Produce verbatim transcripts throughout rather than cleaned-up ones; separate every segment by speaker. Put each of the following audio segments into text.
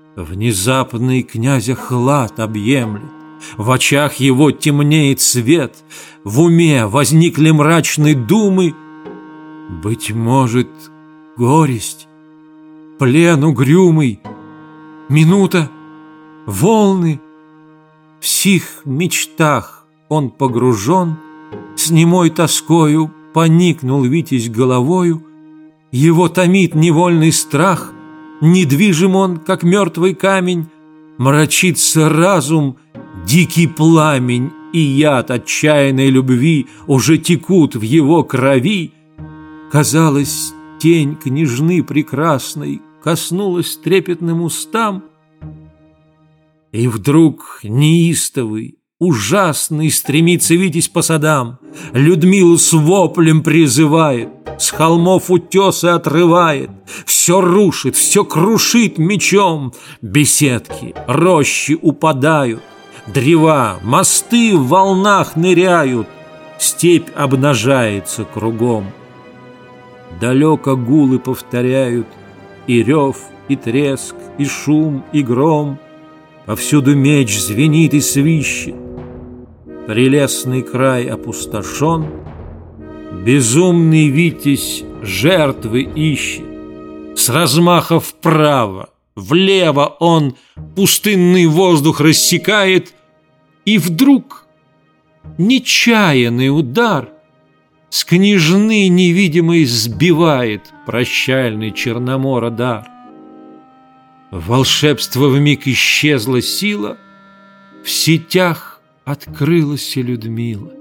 Speaker 1: Внезапный князя хлад объемлет, в очах его темнеет свет, в уме возникли мрачные думы. Быть может, горесть, плен угрюмый, минута, волны. В сих мечтах он погружен, с немой тоскою поникнул Витязь головою. Его томит невольный страх, недвижим он, как мертвый камень, мрачится разум, дикий пламень и яд отчаянной любви уже текут в его крови. Казалось, тень княжны прекрасной коснулась трепетным устам, и вдруг неистовый, ужасный стремится Витязь по садам, Людмилу с воплем призывает, с холмов утесы отрывает, все рушит, все крушит мечом, беседки, рощи упадают, древа, мосты в волнах ныряют, степь обнажается кругом. Далеко гулы повторяют и рев, и треск, и шум, и гром. Повсюду меч звенит и свищет. Прелестный край опустошен, безумный Витязь жертвы ищет. С размаха вправо, влево он пустынный воздух рассекает, и вдруг нечаянный удар с княжны невидимой сбивает прощальный Черномора дар. Волшебство вмиг исчезла сила, в сетях открылась и Людмила.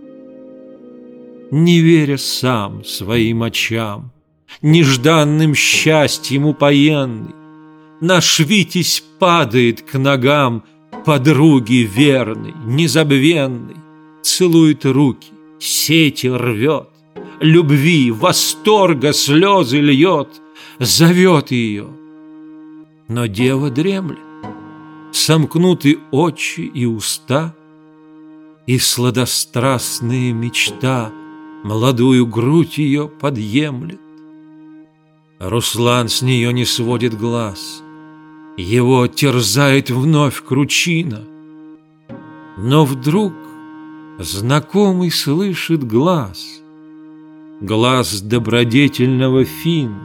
Speaker 1: Не веря сам своим очам, нежданным счастьем упоенный, наш Витязь падает к ногам подруги верной, незабвенной, целует руки, сети рвет, любви, восторга слезы льет, зовет ее. Но дева дремлет, сомкнуты очи и уста, и сладострастная мечта молодую грудь ее подъемлет. Руслан с нее не сводит глаз, его терзает вновь кручина, но вдруг знакомый слышит глаз, глаз добродетельного Финна.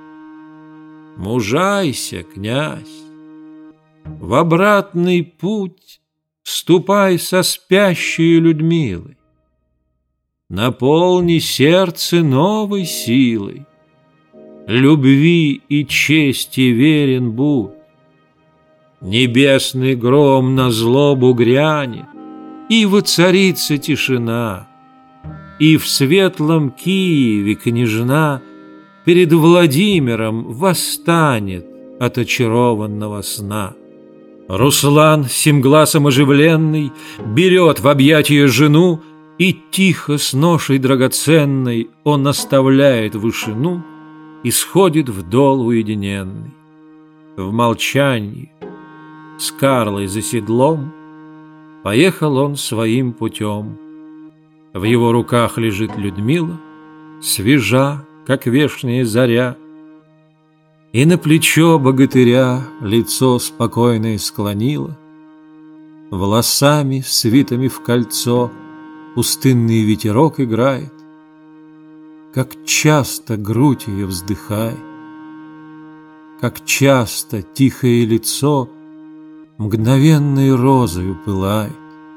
Speaker 1: Мужайся, князь, в обратный путь ступай со спящей Людмилой, наполни сердце новой силой, любви и чести верен будь. Небесный гром на злобу грянет, и воцарится тишина, и в светлом Киеве княжна перед Владимиром восстанет от очарованного сна. Руслан, семгласом оживленный, берет в объятия жену, и тихо с ношей драгоценной он оставляет вышину и сходит в дол уединенный. В молчании, с Карлой за седлом, поехал он своим путем. В его руках лежит Людмила, свежа, как вешняя заря, и на плечо богатыря лицо спокойное склонила. Волосами, свитыми в кольцо, пустынный ветерок играет, как часто грудь ее вздыхает, как часто тихое лицо мгновенной розою пылает.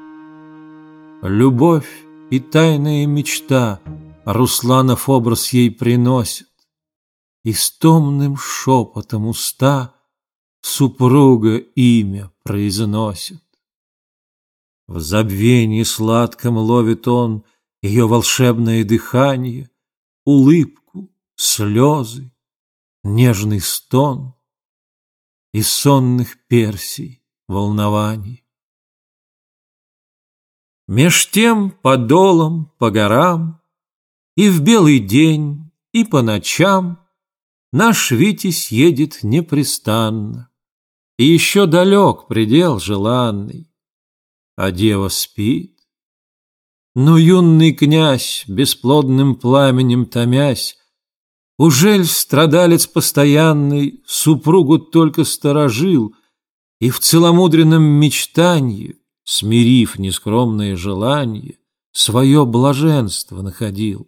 Speaker 1: Любовь и тайная мечта Русланов образ ей приносит, и с томным шепотом уста супруга имя произносит. В забвении сладком ловит он ее волшебное дыхание, улыбку, слезы, нежный стон и сонных персей волнований. Меж тем по долам, по горам, и в белый день, и по ночам наш Витязь едет непрестанно, и еще далек предел желанный, а дева спит. Но юный князь, бесплодным пламенем томясь, ужель страдалец постоянный супругу только сторожил И в целомудренном мечтанье, смирив нескромные желания, свое блаженство находил.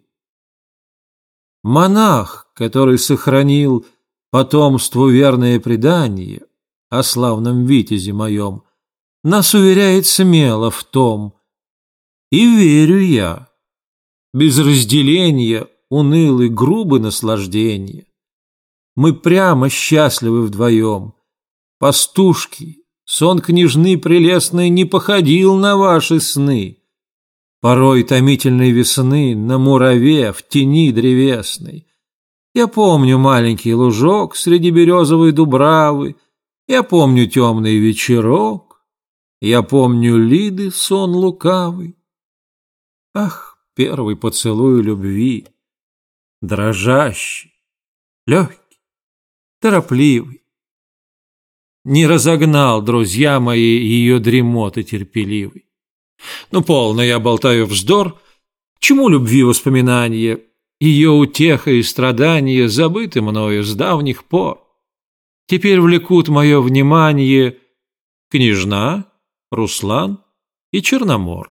Speaker 1: Монах, который сохранил потомству верное предание о славном витязе моем, нас уверяет смело в том, и верю я, без разделения унылы грубы наслаждения. Мы прямо счастливы вдвоем. Пастушки, сон княжны прелестной не походил на ваши сны. Порой томительной весны на мураве в тени древесной. Я помню маленький лужок среди березовой дубравы, я помню темный вечерок, я помню Лиды сон лукавый. Ах, первый поцелуй любви, дрожащий, легкий, торопливый. Не разогнал, друзья мои, ее дремоты терпеливый. Ну, полно я болтаю вздор, чему любви воспоминания, ее утеха и страдания забыты мною с давних пор. Теперь влекут мое внимание княжна, Руслан и Черномор.